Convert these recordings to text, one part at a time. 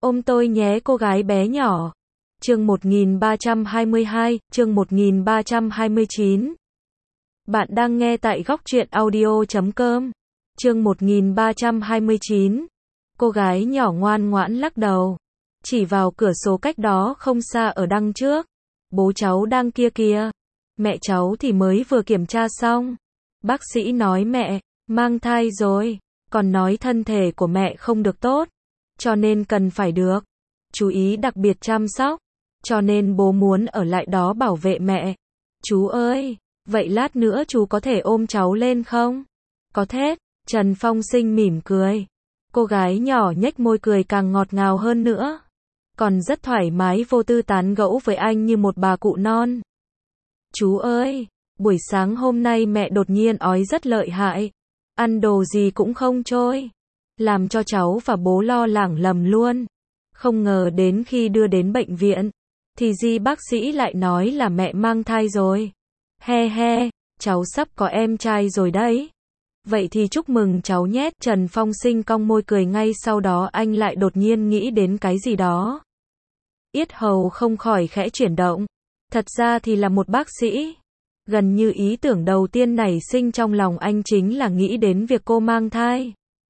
Ôm tôi nhé cô gái bé nhỏ. Chương 1322, chương 1329. Bạn đang nghe tại góc truyện audio.com. Chương 1329. Cô gái nhỏ ngoan ngoãn lắc đầu. Chỉ vào cửa sổ cách đó không xa ở đằng trước. Bố cháu đang kia kìa. Mẹ cháu thì mới vừa kiểm tra xong. Bác sĩ nói mẹ mang thai rồi. Còn nói thân thể của mẹ không được tốt. Cho nên cần phải được chú ý đặc biệt chăm sóc. Cho nên bố muốn ở lại đó bảo vệ mẹ. Chú ơi, vậy lát nữa chú có thể ôm cháu lên không? Có thế. Trần Phong Sinh mỉm cười. Cô gái nhỏ nhếch môi cười càng ngọt ngào hơn nữa. Còn rất thoải mái vô tư tán gẫu với anh như một bà cụ non. Chú ơi, buổi sáng hôm nay mẹ đột nhiên ói rất lợi hại. Ăn đồ gì cũng không trôi. Làm cho cháu và bố lo lắng lầm luôn. Không ngờ đến khi đưa đến bệnh viện, thì bác sĩ lại nói là mẹ mang thai rồi. He he, cháu sắp có em trai rồi đấy. Vậy thì chúc mừng cháu nhé. Trần Phong Sinh cong môi cười, ngay sau đó anh lại đột nhiên nghĩ đến cái gì đó. Yết hầu không khỏi khẽ chuyển động. Thật ra thì là một bác sĩ. Gần như ý tưởng đầu tiên nảy sinh trong lòng anh chính là nghĩ đến việc cô mang thai.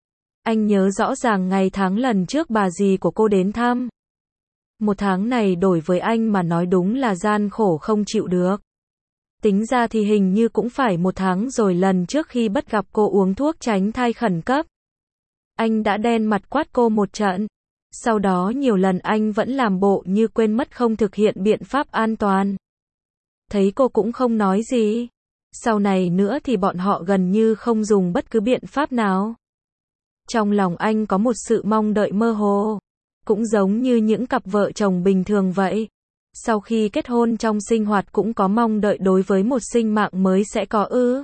Anh nhớ rõ ràng ngày tháng lần trước bà dì của cô đến thăm. Một tháng này đổi với anh mà nói đúng là gian khổ không chịu được. Tính ra thì hình như cũng phải một tháng rồi, lần trước khi bắt gặp cô uống thuốc tránh thai khẩn cấp. Anh đã đen mặt quát cô một trận. Sau đó nhiều lần anh vẫn làm bộ như quên mất không thực hiện biện pháp an toàn. Thấy cô cũng không nói gì. Sau này nữa thì bọn họ gần như không dùng bất cứ biện pháp nào. Trong lòng anh có một sự mong đợi mơ hồ. Cũng giống như những cặp vợ chồng bình thường vậy. Sau khi kết hôn trong sinh hoạt cũng có mong đợi đối với một sinh mạng mới sẽ có ư.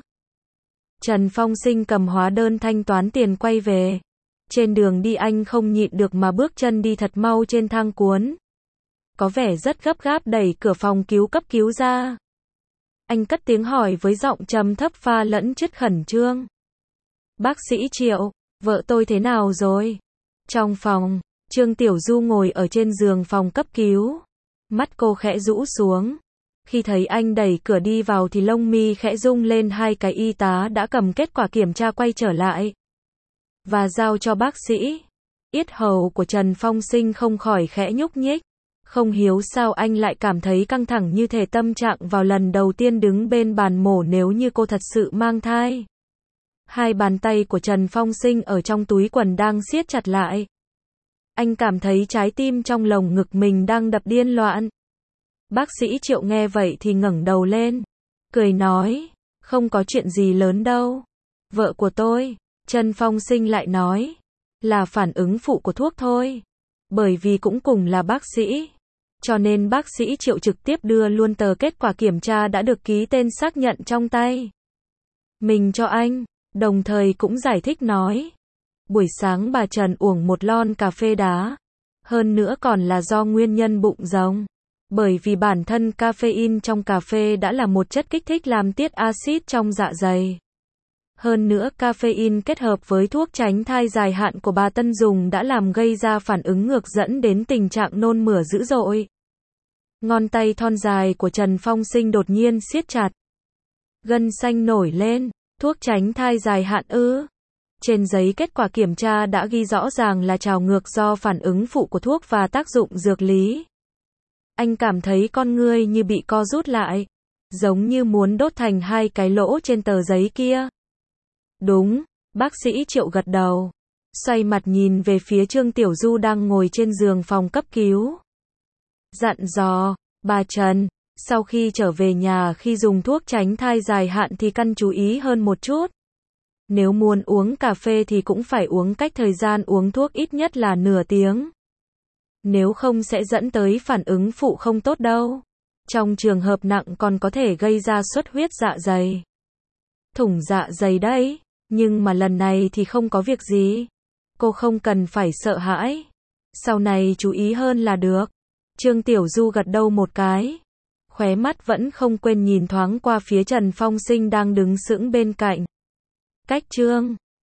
Trần Phong Sinh cầm hóa đơn thanh toán tiền quay về. Trên đường đi anh không nhịn được mà bước chân đi thật mau trên thang cuốn. Có vẻ rất gấp gáp đẩy cửa phòng cấp cứu ra. Anh cất tiếng hỏi với giọng trầm thấp pha lẫn chút khẩn trương. Bác sĩ Triệu, vợ tôi thế nào rồi? Trong phòng, Trương Tiểu Du ngồi ở trên giường phòng cấp cứu. Mắt cô khẽ rũ xuống. Khi thấy anh đẩy cửa đi vào thì lông mi khẽ rung lên. Hai cái y tá đã cầm kết quả kiểm tra quay trở lại và giao cho bác sĩ. Yết hầu của Trần Phong Sinh không khỏi khẽ nhúc nhích. Không hiểu sao anh lại cảm thấy căng thẳng như thể tâm trạng vào lần đầu tiên đứng bên bàn mổ nếu như cô thật sự mang thai. Hai bàn tay của Trần Phong Sinh ở trong túi quần đang siết chặt lại. Anh cảm thấy trái tim trong lồng ngực mình đang đập điên loạn. Bác sĩ Triệu nghe vậy thì ngẩng đầu lên, cười nói, không có chuyện gì lớn đâu. Vợ của tôi, Trần Phong Sinh lại nói, là phản ứng phụ của thuốc thôi. Bởi vì cũng cùng là bác sĩ, cho nên bác sĩ Triệu trực tiếp đưa luôn tờ kết quả kiểm tra đã được ký tên xác nhận trong tay mình cho anh, đồng thời cũng giải thích nói. Buổi sáng bà Trần uống một lon cà phê đá. Hơn nữa còn là do nguyên nhân bụng rỗng. Bởi vì bản thân caffeine trong cà phê đã là một chất kích thích làm tiết axit trong dạ dày. Hơn nữa caffeine kết hợp với thuốc tránh thai dài hạn của bà Tân dùng đã làm gây ra phản ứng ngược dẫn đến tình trạng nôn mửa dữ dội. Ngón tay thon dài của Trần Phong Sinh đột nhiên siết chặt. Gân xanh nổi lên. Thuốc tránh thai dài hạn ư? Trên giấy kết quả kiểm tra đã ghi rõ ràng là trào ngược do phản ứng phụ của thuốc và tác dụng dược lý. Anh cảm thấy con ngươi như bị co rút lại, giống như muốn đốt thành hai cái lỗ trên tờ giấy kia. Đúng, bác sĩ Triệu gật đầu, xoay mặt nhìn về phía Trương Tiểu Du đang ngồi trên giường phòng cấp cứu. Dặn dò, bà Trần, sau khi trở về nhà khi dùng thuốc tránh thai dài hạn thì cần chú ý hơn một chút. Nếu muốn uống cà phê thì cũng phải uống cách thời gian uống thuốc ít nhất là nửa tiếng. Nếu không sẽ dẫn tới phản ứng phụ không tốt đâu. Trong trường hợp nặng còn có thể gây ra xuất huyết dạ dày. Thủng dạ dày đấy, nhưng mà lần này thì không có việc gì. Cô không cần phải sợ hãi. Sau này chú ý hơn là được. Trương Tiểu Du gật đầu một cái. Khóe mắt vẫn không quên nhìn thoáng qua phía Trần Phong Sinh đang đứng sững bên cạnh. Cách Trương